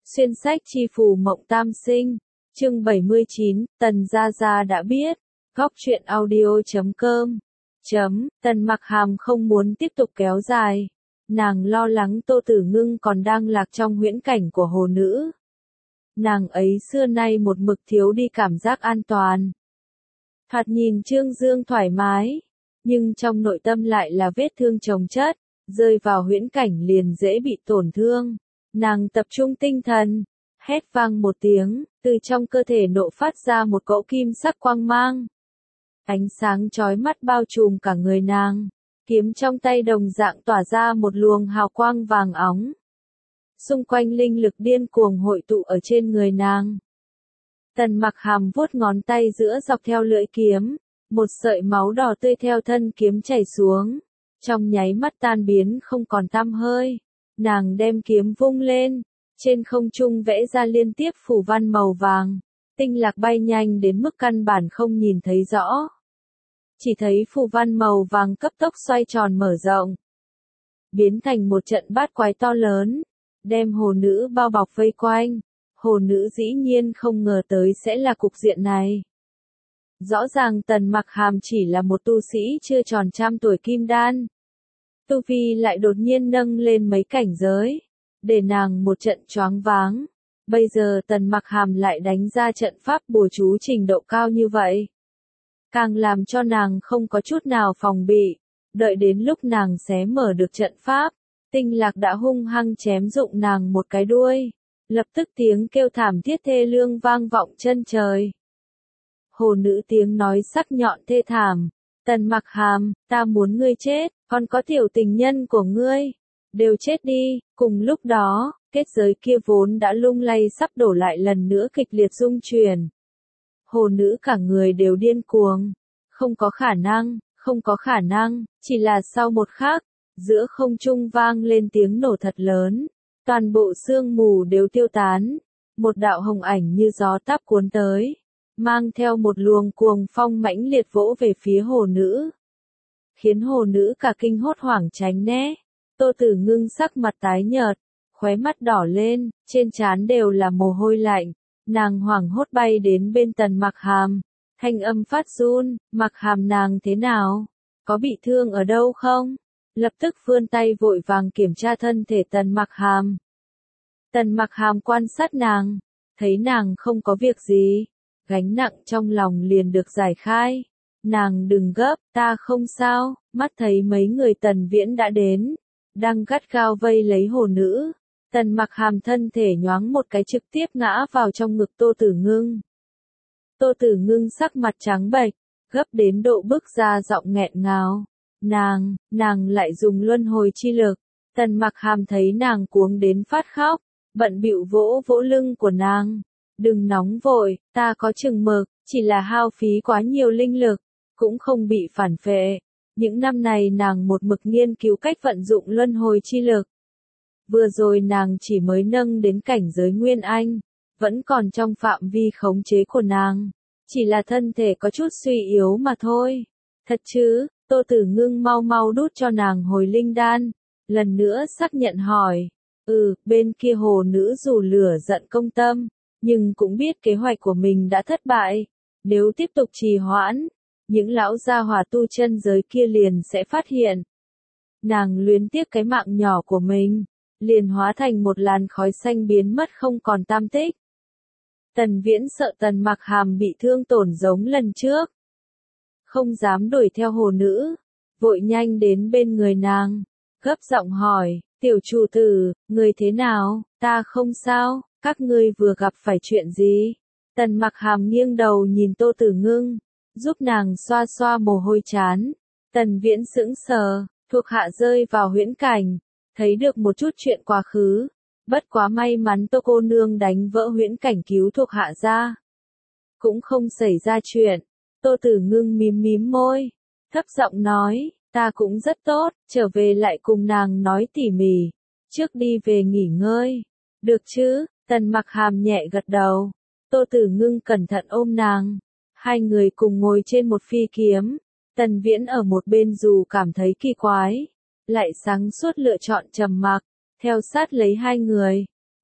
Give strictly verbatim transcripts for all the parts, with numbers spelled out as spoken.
Xuyên sách chi phù mộng tam sinh, chương bảy mươi chín, Tần Gia Gia đã biết, góc truyện audio chấm com, chấm, Tần Mặc Hàm không muốn tiếp tục kéo dài, nàng lo lắng Tô Tử Ngưng còn đang lạc trong huyễn cảnh của hồ nữ. Nàng ấy xưa nay một mực thiếu đi cảm giác an toàn. Thoạt nhìn Trương Dương thoải mái, nhưng trong nội tâm lại là vết thương chồng chất, rơi vào huyễn cảnh liền dễ bị tổn thương. Nàng tập trung tinh thần, hét vang một tiếng, từ trong cơ thể nộ phát ra một cỗ kim sắc quang mang. Ánh sáng chói mắt bao trùm cả người nàng, kiếm trong tay đồng dạng tỏa ra một luồng hào quang vàng óng. Xung quanh linh lực điên cuồng hội tụ ở trên người nàng. Tần Mặc Hàm vuốt ngón tay giữa dọc theo lưỡi kiếm, một sợi máu đỏ tươi theo thân kiếm chảy xuống, trong nháy mắt tan biến không còn tăm hơi. Nàng đem kiếm vung lên, trên không trung vẽ ra liên tiếp phù văn màu vàng, tinh lạc bay nhanh đến mức căn bản không nhìn thấy rõ. Chỉ thấy phù văn màu vàng cấp tốc xoay tròn mở rộng, biến thành một trận bát quái to lớn, đem hồ nữ bao bọc vây quanh. Hồ nữ dĩ nhiên không ngờ tới sẽ là cục diện này. Rõ ràng Tần Mặc Hàm chỉ là một tu sĩ chưa tròn trăm tuổi kim đan. Tu vi lại đột nhiên nâng lên mấy cảnh giới, để nàng một trận choáng váng. Bây giờ Tần Mặc Hàm lại đánh ra trận pháp bùa chú trình độ cao như vậy, càng làm cho nàng không có chút nào phòng bị. Đợi đến lúc nàng xé mở được trận pháp, tinh lạc đã hung hăng chém rụng nàng một cái đuôi. Lập tức tiếng kêu thảm thiết thê lương vang vọng chân trời. Hồ nữ tiếng nói sắc nhọn thê thảm, Tần Mặc Hàm, ta muốn ngươi chết, còn có tiểu tình nhân của ngươi, đều chết đi. Cùng lúc đó, kết giới kia vốn đã lung lay sắp đổ lại lần nữa kịch liệt rung chuyển. Hồ nữ cả người đều điên cuồng, không có khả năng, không có khả năng, chỉ là sau một khắc, giữa không trung vang lên tiếng nổ thật lớn. Toàn bộ sương mù đều tiêu tán, một đạo hồng ảnh như gió táp cuốn tới, mang theo một luồng cuồng phong mãnh liệt vỗ về phía hồ nữ, khiến hồ nữ cả kinh hốt hoảng tránh né. Tô Tử Ngưng sắc mặt tái nhợt, khóe mắt đỏ lên, trên trán đều là mồ hôi lạnh, nàng hoảng hốt bay đến bên Tần Mặc Hàm, thanh âm phát run, Mặc Hàm nàng thế nào, có bị thương ở đâu không? Lập tức vươn tay vội vàng kiểm tra thân thể Tần Mặc Hàm. Tần Mặc Hàm quan sát nàng, thấy nàng không có việc gì, gánh nặng trong lòng liền được giải khai. Nàng đừng gấp, ta không sao. Mắt thấy mấy người Tần Viễn đã đến, đang gắt gao vây lấy hồ nữ. Tần Mặc Hàm thân thể nhoáng một cái trực tiếp ngã vào trong ngực Tô Tử Ngưng. Tô Tử Ngưng sắc mặt trắng bệch, gấp đến độ bức ra giọng nghẹn ngào. Nàng, nàng lại dùng luân hồi chi lực. Tần Mặc Hàm thấy nàng cuống đến phát khóc, bận bịu vỗ vỗ lưng của nàng. Đừng nóng vội, ta có chừng mực, chỉ là hao phí quá nhiều linh lực, cũng không bị phản phệ. Những năm này nàng một mực nghiên cứu cách vận dụng luân hồi chi lực. Vừa rồi nàng chỉ mới nâng đến cảnh giới Nguyên Anh, vẫn còn trong phạm vi khống chế của nàng, chỉ là thân thể có chút suy yếu mà thôi. Thật chứ? Tô Tử Ngưng mau mau đút cho nàng hồi linh đan, lần nữa xác nhận hỏi. Ừ, bên kia hồ nữ dù lửa giận công tâm, nhưng cũng biết kế hoạch của mình đã thất bại. Nếu tiếp tục trì hoãn, những lão gia hỏa tu chân giới kia liền sẽ phát hiện. Nàng luyến tiếc cái mạng nhỏ của mình, liền hóa thành một làn khói xanh biến mất không còn tăm tích. Tần Viễn sợ Tần Mặc Hàm bị thương tổn giống lần trước, không dám đuổi theo hồ nữ, vội nhanh đến bên người nàng, gấp giọng hỏi, tiểu chủ tử, người thế nào? Ta không sao, các ngươi vừa gặp phải chuyện gì? Tần Mặc Hàm nghiêng đầu nhìn Tô Tử Ngưng, giúp nàng xoa xoa mồ hôi trán. Tần Viễn sững sờ, thuộc hạ rơi vào huyễn cảnh, thấy được một chút chuyện quá khứ, bất quá may mắn Tô cô nương đánh vỡ huyễn cảnh cứu thuộc hạ ra, cũng không xảy ra chuyện. Tô Tử Ngưng mím mím môi, thấp giọng nói, ta cũng rất tốt, trở về lại cùng nàng nói tỉ mỉ, trước đi về nghỉ ngơi, được chứ? Tần Mặc Hàm nhẹ gật đầu. Tô Tử Ngưng cẩn thận ôm nàng, hai người cùng ngồi trên một phi kiếm. Tần Viễn ở một bên dù cảm thấy kỳ quái, lại sáng suốt lựa chọn trầm mặc, theo sát lấy hai người.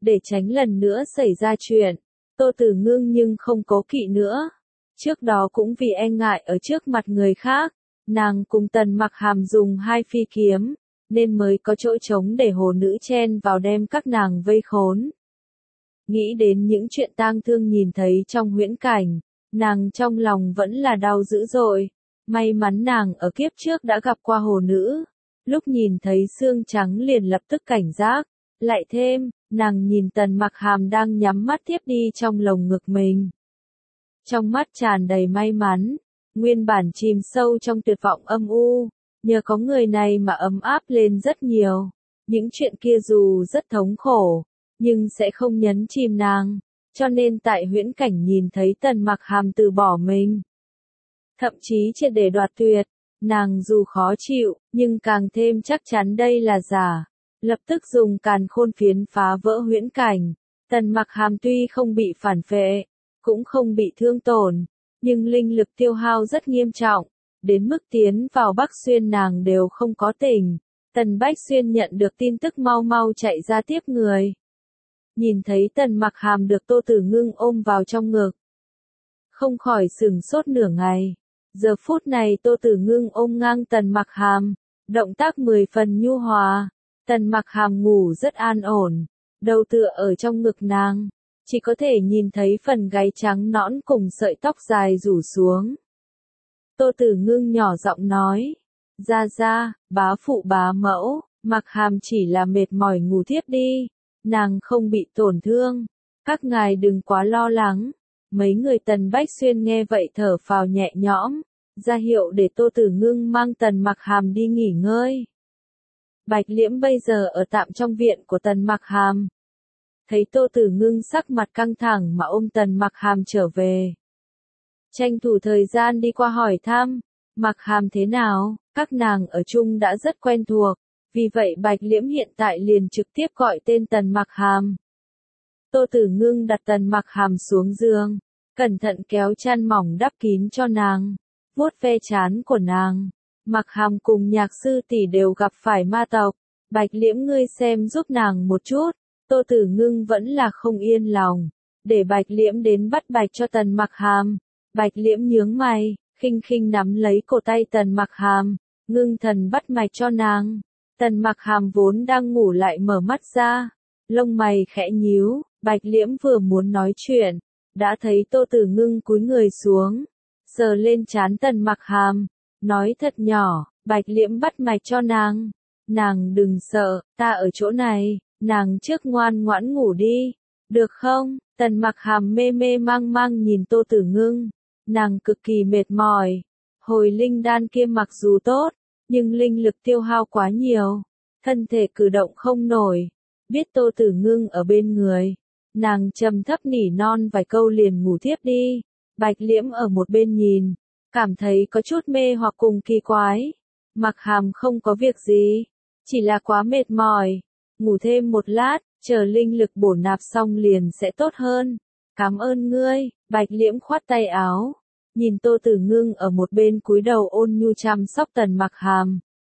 để tránh lần nữa xảy ra chuyện. Tô Tử Ngưng nhưng không cố kỵ nữa. Trước đó cũng vì e ngại ở trước mặt người khác, nàng cùng Tần Mặc Hàm dùng hai phi kiếm, nên mới có chỗ trống để hồ nữ chen vào đem các nàng vây khốn. Nghĩ đến những chuyện tang thương nhìn thấy trong huyễn cảnh, nàng trong lòng vẫn là đau dữ dội. May mắn nàng ở kiếp trước đã gặp qua hồ nữ, lúc nhìn thấy xương trắng liền lập tức cảnh giác. Lại thêm, nàng nhìn Tần Mặc Hàm đang nhắm mắt tiếp đi trong lồng ngực mình. Trong mắt tràn đầy may mắn, nguyên bản chìm sâu trong tuyệt vọng âm u, nhờ có người này mà ấm áp lên rất nhiều. Những chuyện kia dù rất thống khổ, nhưng sẽ không nhấn chìm nàng, cho nên tại huyễn cảnh nhìn thấy Tần Mặc Hàm từ bỏ mình, thậm chí triệt để đoạt tuyệt, nàng dù khó chịu, nhưng càng thêm chắc chắn đây là giả. Lập tức dùng càn khôn phiến phá vỡ huyễn cảnh. Tần Mặc Hàm tuy không bị phản phệ, cũng không bị thương tổn, nhưng linh lực tiêu hao rất nghiêm trọng, đến mức tiến vào Bắc Xuyên nàng đều không có tỉnh. Tần Bách Xuyên nhận được tin tức mau mau chạy ra tiếp người. Nhìn thấy Tần Mặc Hàm được Tô Tử Ngưng ôm vào trong ngực, không khỏi sửng sốt nửa ngày. Giờ phút này Tô Tử Ngưng ôm ngang Tần Mặc Hàm, động tác mười phần nhu hòa. Tần Mặc Hàm ngủ rất an ổn, đầu tựa ở trong ngực nàng, chỉ có thể nhìn thấy phần gáy trắng nõn cùng sợi tóc dài rủ xuống. Tô Tử Ngưng nhỏ giọng nói, ra ra, bá phụ bá mẫu, Mặc Hàm chỉ là mệt mỏi ngủ thiếp đi, nàng không bị tổn thương, các ngài đừng quá lo lắng. Mấy người Tần Bách Xuyên nghe vậy thở phào nhẹ nhõm, ra hiệu để Tô Tử Ngưng mang Tần Mặc Hàm đi nghỉ ngơi. Bạch Liễm bây giờ ở tạm trong viện của Tần Mặc Hàm. Thấy Tô Tử Ngưng sắc mặt căng thẳng mà ôm Tần Mặc Hàm trở về. Tranh thủ thời gian đi qua hỏi thăm, Mặc Hàm thế nào, các nàng ở chung đã rất quen thuộc, vì vậy Bạch Liễm hiện tại liền trực tiếp gọi tên Tần Mặc Hàm. Tô Tử Ngưng đặt Tần Mặc Hàm xuống giường, cẩn thận kéo chăn mỏng đắp kín cho nàng, vuốt ve trán của nàng. Mặc Hàm cùng Nhạc sư tỷ đều gặp phải ma tộc, Bạch Liễm ngươi xem giúp nàng một chút. Tô Tử Ngưng vẫn là không yên lòng, để Bạch Liễm đến bắt bạch cho Tần Mặc Hàm. Bạch Liễm nhướng mày, khinh khinh nắm lấy cổ tay Tần Mặc Hàm, ngưng thần bắt mạch cho nàng. Tần Mặc Hàm vốn đang ngủ lại mở mắt ra, lông mày khẽ nhíu. Bạch Liễm vừa muốn nói chuyện, đã thấy Tô Tử Ngưng cúi người xuống, sờ lên trán Tần Mặc Hàm, nói thật nhỏ, Bạch Liễm bắt mạch cho nàng. Nàng đừng sợ, ta ở chỗ này, nàng trước ngoan ngoãn ngủ đi, được không? Tần Mặc Hàm mê mê mang mang nhìn Tô Tử Ngưng, nàng cực kỳ mệt mỏi. Hồi linh đan kia mặc dù tốt, nhưng linh lực tiêu hao quá nhiều, thân thể cử động không nổi. Biết Tô Tử Ngưng ở bên người, nàng trầm thấp nỉ non vài câu liền ngủ thiếp đi. Bạch Liễm ở một bên nhìn, cảm thấy có chút mê hoặc cùng kỳ quái. Mặc Hàm không có việc gì, chỉ là quá mệt mỏi, ngủ thêm một lát, chờ linh lực bổ nạp xong liền sẽ tốt hơn. Cảm ơn ngươi. Bạch Liễm khoát tay áo, nhìn Tô Tử Ngưng ở một bên cúi đầu ôn nhu chăm sóc Tần Mặc Hàm.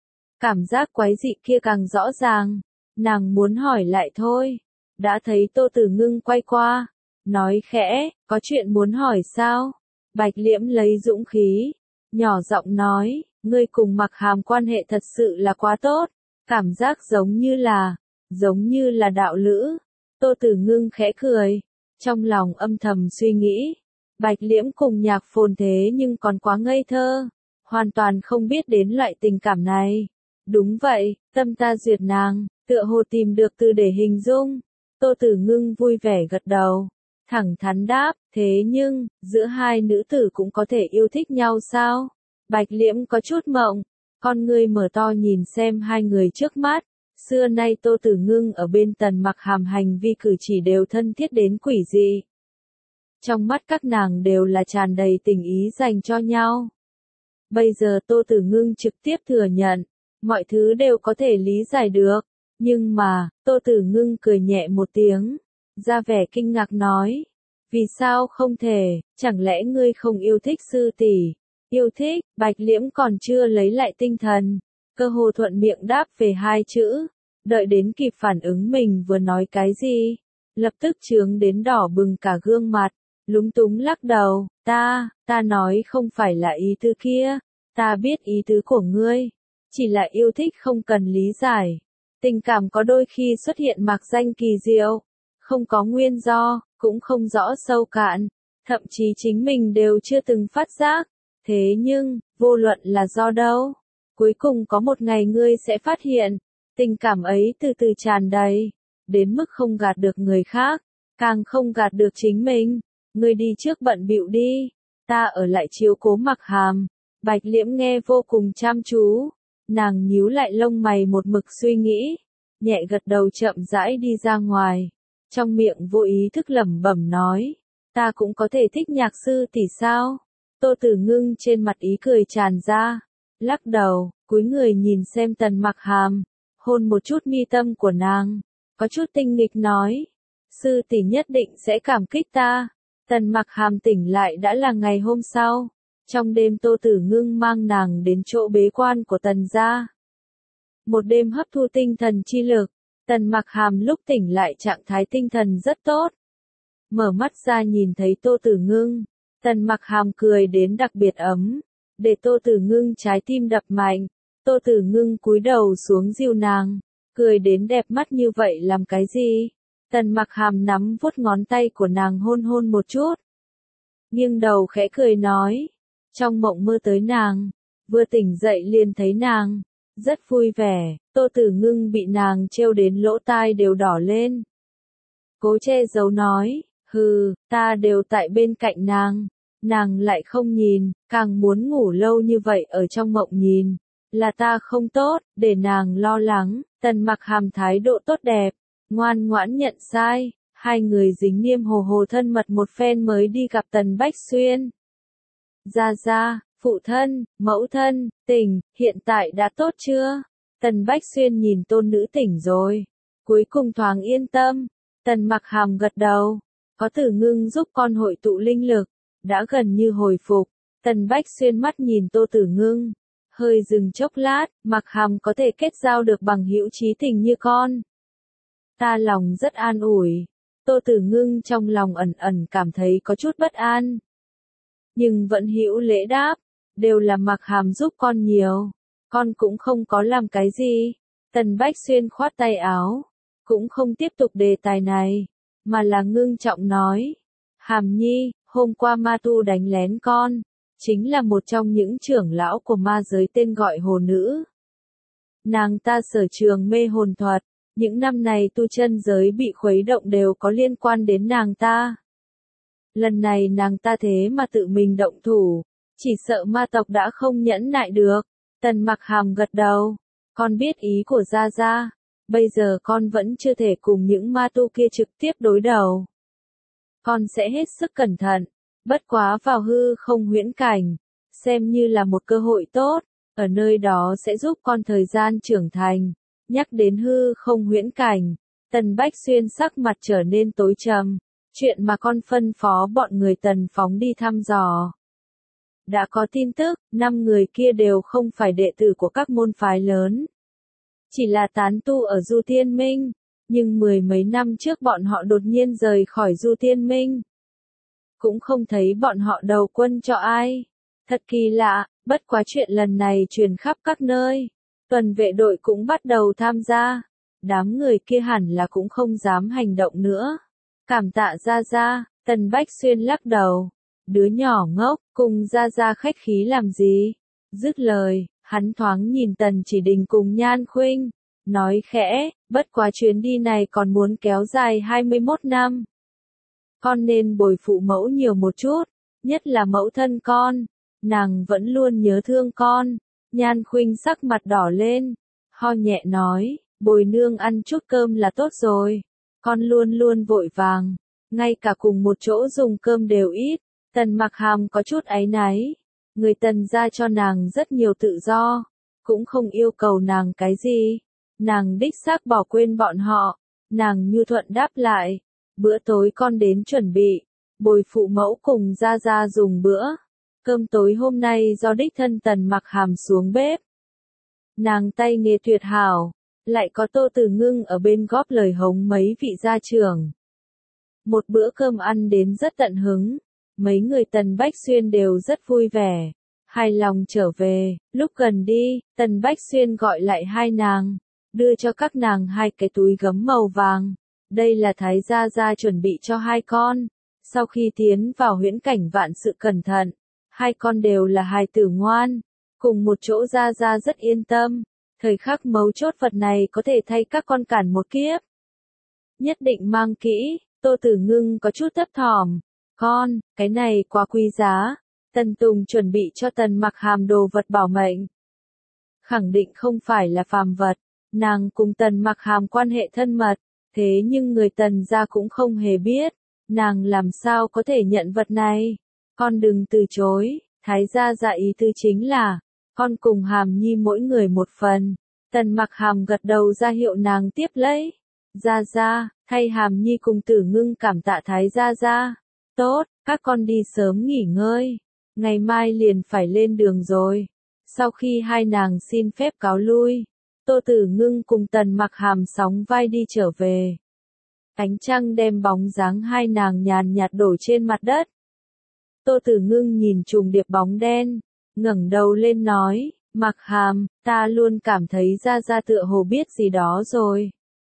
Cảm giác quái dị kia càng rõ ràng, nàng muốn hỏi lại thôi, đã thấy Tô Tử Ngưng quay qua, nói khẽ, có chuyện muốn hỏi sao? Bạch Liễm lấy dũng khí, nhỏ giọng nói, ngươi cùng Mặc Hàm quan hệ thật sự là quá tốt, cảm giác giống như là, giống như là đạo lữ. Tô Tử Ngưng khẽ cười, trong lòng âm thầm suy nghĩ, Bạch Liễm cùng Nhạc Phồn thế nhưng còn quá ngây thơ, hoàn toàn không biết đến loại tình cảm này. Đúng vậy, tâm ta duyệt nàng, tựa hồ tìm được từ để hình dung. Tô Tử Ngưng vui vẻ gật đầu, thẳng thắn đáp, thế nhưng, giữa hai nữ tử cũng có thể yêu thích nhau sao? Bạch Liễm có chút mộng, con ngươi mở to nhìn xem hai người trước mắt. Xưa nay Tô Tử Ngưng ở bên Tần Mặc Hàm hành vi cử chỉ đều thân thiết đến quỷ dị. Trong mắt các nàng đều là tràn đầy tình ý dành cho nhau. Bây giờ Tô Tử Ngưng trực tiếp thừa nhận, mọi thứ đều có thể lý giải được. Nhưng mà, Tô Tử Ngưng cười nhẹ một tiếng, ra vẻ kinh ngạc nói, vì sao không thể, chẳng lẽ ngươi không yêu thích sư tỷ? Yêu thích. Bạch Liễm còn chưa lấy lại tinh thần, cơ hồ thuận miệng đáp về hai chữ, đợi đến kịp phản ứng mình vừa nói cái gì, lập tức chướng đến đỏ bừng cả gương mặt, lúng túng lắc đầu, ta, ta nói không phải là ý tứ kia, ta biết ý tứ của ngươi, chỉ là yêu thích không cần lý giải. Tình cảm có đôi khi xuất hiện mạc danh kỳ diệu, không có nguyên do, cũng không rõ sâu cạn, thậm chí chính mình đều chưa từng phát giác. Thế nhưng, vô luận là do đâu, cuối cùng có một ngày ngươi sẽ phát hiện, tình cảm ấy từ từ tràn đầy, đến mức không gạt được người khác, càng không gạt được chính mình. Ngươi đi trước bận bịu đi, ta ở lại chiếu cố Mặc Hàm. Bạch Liễm nghe vô cùng chăm chú, nàng nhíu lại lông mày một mực suy nghĩ, nhẹ gật đầu chậm rãi đi ra ngoài, trong miệng vô ý thức lẩm bẩm nói, ta cũng có thể thích nhạc sư tỷ sao? Tô Tử Ngưng trên mặt ý cười tràn ra, lắc đầu, cúi người nhìn xem Tần Mặc Hàm, hôn một chút mi tâm của nàng, có chút tinh nghịch nói, sư tỷ nhất định sẽ cảm kích ta. Tần Mặc Hàm tỉnh lại đã là ngày hôm sau, trong đêm Tô Tử Ngưng mang nàng đến chỗ bế quan của Tần gia. Một đêm hấp thu tinh thần chi lực, Tần Mặc Hàm lúc tỉnh lại trạng thái tinh thần rất tốt. Mở mắt ra nhìn thấy Tô Tử Ngưng, Tần Mặc Hàm cười đến đặc biệt ấm, để Tô Tử Ngưng trái tim đập mạnh. Tô Tử Ngưng cúi đầu xuống dìu nàng, cười đến đẹp mắt như vậy làm cái gì? Tần Mặc Hàm nắm vuốt ngón tay của nàng hôn hôn một chút. Nghiêng đầu khẽ cười nói, trong mộng mơ tới nàng, vừa tỉnh dậy liền thấy nàng, rất vui vẻ. Tô Tử Ngưng bị nàng trêu đến lỗ tai đều đỏ lên. Cố che giấu nói, hừ, ta đều tại bên cạnh nàng, nàng lại không nhìn, càng muốn ngủ lâu như vậy ở trong mộng nhìn, là ta không tốt, để nàng lo lắng. Tần Mặc Hàm thái độ tốt đẹp, ngoan ngoãn nhận sai, hai người dính niêm hồ hồ thân mật một phen mới đi gặp Tần Bách Xuyên. Gia gia, phụ thân, mẫu thân, tỉnh, hiện tại đã tốt chưa? Tần Bách Xuyên nhìn tôn nữ tỉnh rồi, cuối cùng thoáng yên tâm. Tần Mặc Hàm gật đầu, có Tử Ngưng giúp con hội tụ linh lực, đã gần như hồi phục. Tần Bách Xuyên mắt nhìn Tô Tử Ngưng, hơi dừng chốc lát, Mặc Hàm có thể kết giao được bằng hữu chí tình như con. Ta lòng rất an ủi. Tô Tử Ngưng trong lòng ẩn ẩn cảm thấy có chút bất an, nhưng vẫn hữu lễ đáp, đều là Mặc Hàm giúp con nhiều, con cũng không có làm cái gì. Tần Bách Xuyên khoát tay áo, cũng không tiếp tục đề tài này, mà là ngưng trọng nói, Hàm Nhi, hôm qua ma tu đánh lén con, chính là một trong những trưởng lão của ma giới tên gọi Hồ Nữ. Nàng ta sở trường mê hồn thuật, những năm này tu chân giới bị khuấy động đều có liên quan đến nàng ta. Lần này nàng ta thế mà tự mình động thủ, chỉ sợ ma tộc đã không nhẫn nại được. Tần Mặc Hàm gật đầu, con biết ý của Gia Gia, bây giờ con vẫn chưa thể cùng những ma tu kia trực tiếp đối đầu. Con sẽ hết sức cẩn thận, bất quá vào hư không huyễn cảnh, xem như là một cơ hội tốt, ở nơi đó sẽ giúp con thời gian trưởng thành. Nhắc đến hư không huyễn cảnh, Tần Bách Xuyên sắc mặt trở nên tối trầm, chuyện mà con phân phó bọn người Tần phóng đi thăm dò. Đã có tin tức, năm người kia đều không phải đệ tử của các môn phái lớn, chỉ là tán tu ở Du Thiên Minh, nhưng mười mấy năm trước bọn họ đột nhiên rời khỏi Du Thiên Minh. Cũng không thấy bọn họ đầu quân cho ai. Thật kỳ lạ, bất quá chuyện lần này truyền khắp các nơi. Tuần vệ đội cũng bắt đầu tham gia. Đám người kia hẳn là cũng không dám hành động nữa. Cảm tạ Gia Gia, Tần Bách Xuyên lắc đầu. Đứa nhỏ ngốc, cùng Gia Gia khách khí làm gì? Dứt lời, hắn thoáng nhìn Tần Chỉ Đình cùng Nhan Khuynh, nói khẽ, bất quá chuyến đi này còn muốn kéo dài hai mươi mốt năm. Con nên bồi phụ mẫu nhiều một chút, nhất là mẫu thân con, nàng vẫn luôn nhớ thương con. Nhan Khuynh sắc mặt đỏ lên, ho nhẹ nói, bồi nương ăn chút cơm là tốt rồi, con luôn luôn vội vàng, ngay cả cùng một chỗ dùng cơm đều ít. Tần Mặc Hàm có chút áy náy, người Tần gia cho nàng rất nhiều tự do, cũng không yêu cầu nàng cái gì, nàng đích xác bỏ quên bọn họ. Nàng nhu thuận đáp lại, bữa tối con đến chuẩn bị, bồi phụ mẫu cùng Gia Gia dùng bữa. Cơm tối hôm nay do đích thân Tần Mặc Hàm xuống bếp. Nàng tay nghề tuyệt hảo, lại có Tô Tử Ngưng ở bên góp lời hống mấy vị gia trưởng. Một bữa cơm ăn đến rất tận hứng. Mấy người Tần Bách Xuyên đều rất vui vẻ, hài lòng trở về. Lúc gần đi, Tần Bách Xuyên gọi lại hai nàng, đưa cho các nàng hai cái túi gấm màu vàng. Đây là Thái Gia Gia chuẩn bị cho hai con. Sau khi tiến vào huyễn cảnh vạn sự cẩn thận, hai con đều là hài tử ngoan, cùng một chỗ Gia Gia rất yên tâm. Thời khắc mấu chốt vật này có thể thay các con cản một kiếp. Nhất định mang kỹ. Tô Tử Ngưng có chút thấp thỏm. Con, cái này quá quý giá. Tần Tùng chuẩn bị cho Tần Mặc Hàm đồ vật bảo mệnh. Khẳng định không phải là phàm vật. Nàng cùng Tần Mặc Hàm quan hệ thân mật. Thế nhưng người Tần gia cũng không hề biết. Nàng làm sao có thể nhận vật này. Con đừng từ chối. Thái gia dạ ý tư chính là, con cùng Hàm Nhi mỗi người một phần. Tần Mặc Hàm gật đầu ra hiệu nàng tiếp lấy. Gia Gia, thay Hàm Nhi cùng Tử Ngưng cảm tạ Thái Gia Gia. Tốt, các con đi sớm nghỉ ngơi. Ngày mai liền phải lên đường rồi. Sau khi hai nàng xin phép cáo lui, Tô Tử Ngưng cùng Tần Mặc Hàm sóng vai đi trở về. Ánh trăng đem bóng dáng hai nàng nhàn nhạt đổ trên mặt đất. Tô Tử Ngưng nhìn trùng điệp bóng đen, ngẩng đầu lên nói, Mặc Hàm, ta luôn cảm thấy Gia Gia tựa hồ biết gì đó rồi.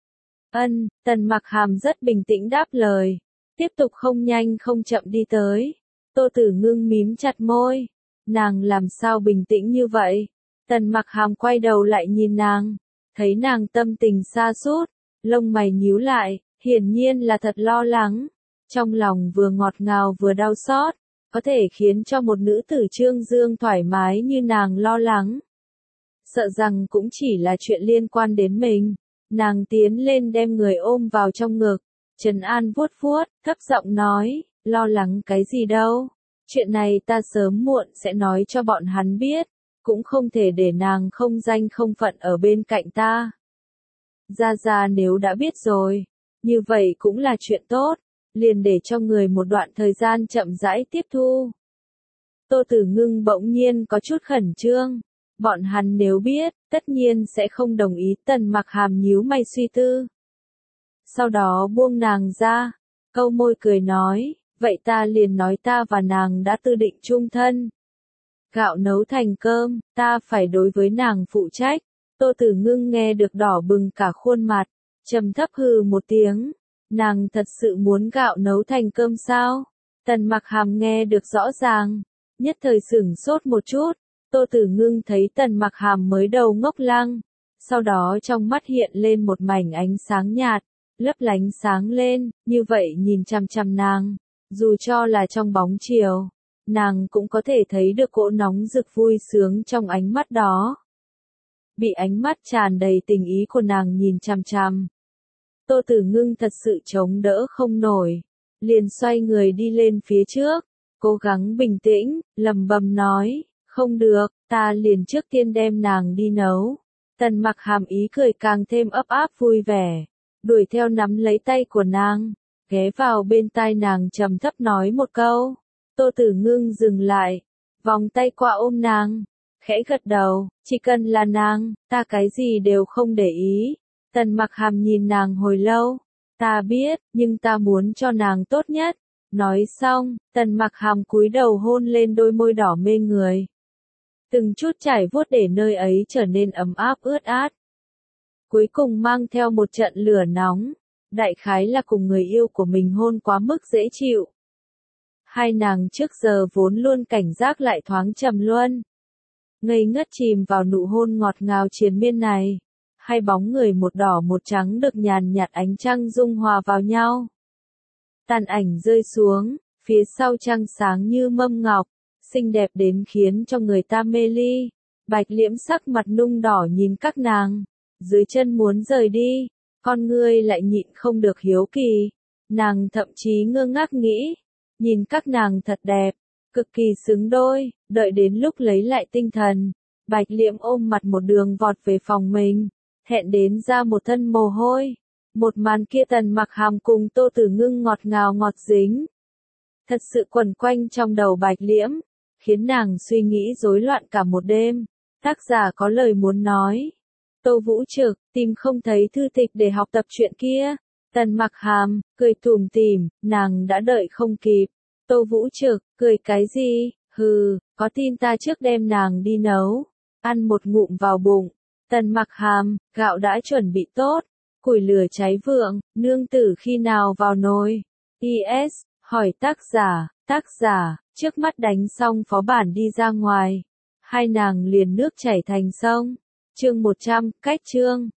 Ân, Tần Mặc Hàm rất bình tĩnh đáp lời, tiếp tục không nhanh không chậm đi tới. Tô Tử Ngưng mím chặt môi, nàng làm sao bình tĩnh như vậy? Tần Mặc Hàm quay đầu lại nhìn nàng, thấy nàng tâm tình sa sút, lông mày nhíu lại, hiển nhiên là thật lo lắng, trong lòng vừa ngọt ngào vừa đau xót, có thể khiến cho một nữ tử trương dương thoải mái như nàng lo lắng. Sợ rằng cũng chỉ là chuyện liên quan đến mình. Nàng tiến lên đem người ôm vào trong ngực, trấn an vuốt vuốt, thấp giọng nói, lo lắng cái gì đâu, chuyện này ta sớm muộn sẽ nói cho bọn hắn biết, cũng không thể để nàng không danh không phận ở bên cạnh ta. Gia Gia nếu đã biết rồi, như vậy cũng là chuyện tốt, liền để cho người một đoạn thời gian chậm rãi tiếp thu. Tô Tử Ngưng bỗng nhiên có chút khẩn trương. Bọn hắn nếu biết, tất nhiên sẽ không đồng ý. Tần Mặc Hàm nhíu mày suy tư. Sau đó buông nàng ra, câu môi cười nói, vậy ta liền nói ta và nàng đã tư định chung thân. Gạo nấu thành cơm, ta phải đối với nàng phụ trách. Tô Tử Ngưng nghe được đỏ bừng cả khuôn mặt, trầm thấp hừ một tiếng. Nàng thật sự muốn gạo nấu thành cơm sao? Tần Mặc Hàm nghe được rõ ràng, nhất thời sửng sốt một chút. Tô Tử Ngưng thấy Tần Mặc Hàm mới đầu ngốc lăng, sau đó trong mắt hiện lên một mảnh ánh sáng nhạt, lấp lánh sáng lên, như vậy nhìn chằm chằm nàng, dù cho là trong bóng chiều, nàng cũng có thể thấy được cỗ nóng rực vui sướng trong ánh mắt đó. Bị ánh mắt tràn đầy tình ý của nàng nhìn chằm chằm, Tô Tử Ngưng thật sự chống đỡ không nổi, liền xoay người đi lên phía trước, cố gắng bình tĩnh, lẩm bẩm nói, không được, ta liền trước tiên đem nàng đi nấu. Tần Mặc Hàm ý cười càng thêm ấp áp vui vẻ, đuổi theo nắm lấy tay của nàng, ghé vào bên tai nàng trầm thấp nói một câu. Tô Tử Ngưng dừng lại, vòng tay qua ôm nàng, khẽ gật đầu, chỉ cần là nàng, ta cái gì đều không để ý. Tần Mặc Hàm nhìn nàng hồi lâu, ta biết, nhưng ta muốn cho nàng tốt nhất. Nói xong, Tần Mặc Hàm cúi đầu hôn lên đôi môi đỏ mê người. Từng chút trải vuốt để nơi ấy trở nên ấm áp ướt át. Cuối cùng mang theo một trận lửa nóng, đại khái là cùng người yêu của mình hôn quá mức dễ chịu. Hai nàng trước giờ vốn luôn cảnh giác lại thoáng trầm luân. Ngây ngất chìm vào nụ hôn ngọt ngào triền miên này. Hai bóng người một đỏ một trắng được nhàn nhạt ánh trăng dung hòa vào nhau. Tàn ảnh rơi xuống, phía sau trăng sáng như mâm ngọc, xinh đẹp đến khiến cho người ta mê ly. Bạch Liễm sắc mặt nung đỏ nhìn các nàng, dưới chân muốn rời đi, con ngươi lại nhịn không được hiếu kỳ. Nàng thậm chí ngơ ngác nghĩ, nhìn các nàng thật đẹp, cực kỳ xứng đôi, đợi đến lúc lấy lại tinh thần, Bạch Liễm ôm mặt một đường vọt về phòng mình, hẹn đến ra một thân mồ hôi. Một màn kia Tần Mặc Hàm cùng Tô Tử Ngưng ngọt ngào ngọt dính, thật sự quẩn quanh trong đầu Bạch Liễm, khiến nàng suy nghĩ rối loạn cả một đêm. Tác giả có lời muốn nói. Tô Vũ Trực, tìm không thấy thư tịch để học tập truyện kia. Tần Mặc Hàm, cười tủm tỉm, nàng đã đợi không kịp. Tô Vũ Trực, cười cái gì, hừ, có tin ta trước đem nàng đi nấu, ăn một ngụm vào bụng. Tần Mặc Hàm, gạo đã chuẩn bị tốt, củi lửa cháy vượng, nương tử khi nào vào nồi? i ét, hỏi tác giả, tác giả, trước mắt đánh xong phó bản đi ra ngoài. Hai nàng liền nước chảy thành sông. Chương một trăm, cách chương.